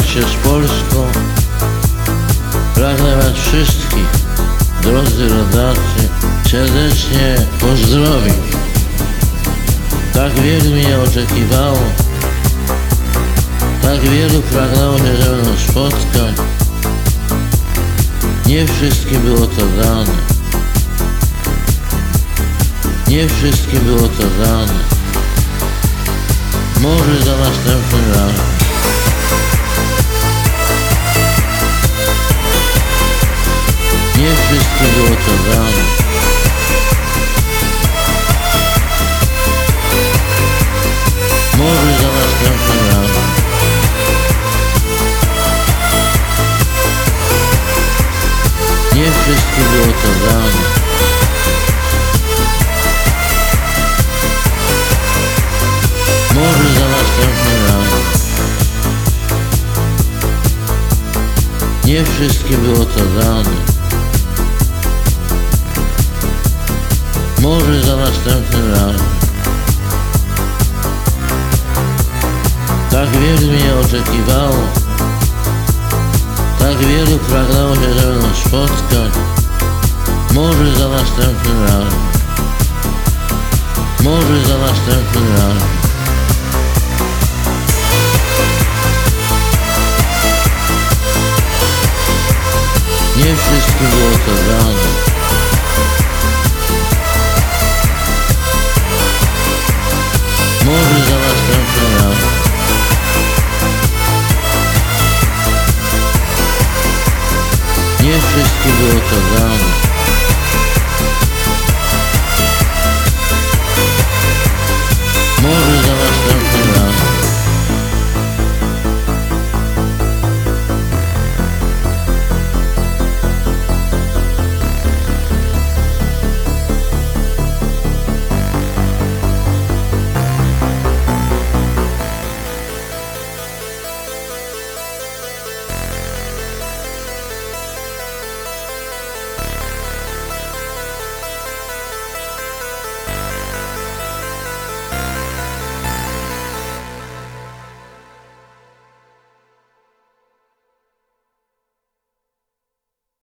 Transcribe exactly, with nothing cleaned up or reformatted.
się z Polską. Pragnę was wszystkich, drodzy rodacy, serdecznie pozdrowić. Tak wielu mnie oczekiwało, tak wielu pragnęło się ze mną spotkać. Nie wszystkim było to dane. Nie wszystkim było to dane. Może za następnym razem. Nie wszystkim było to dane. Może za następnym razem. Nie wszystkim było to dane. Może za następnym razem. Nie wszystkim było to dane. Może za następnym razem. Tak wielu mnie oczekiwało, tak wielu pragnęło się ze mną spotkać. Może za następnym razem. Może za następnym razem. Nie wszystkim było to dane. Może za następnym razem. Nie wszystkim było to dane.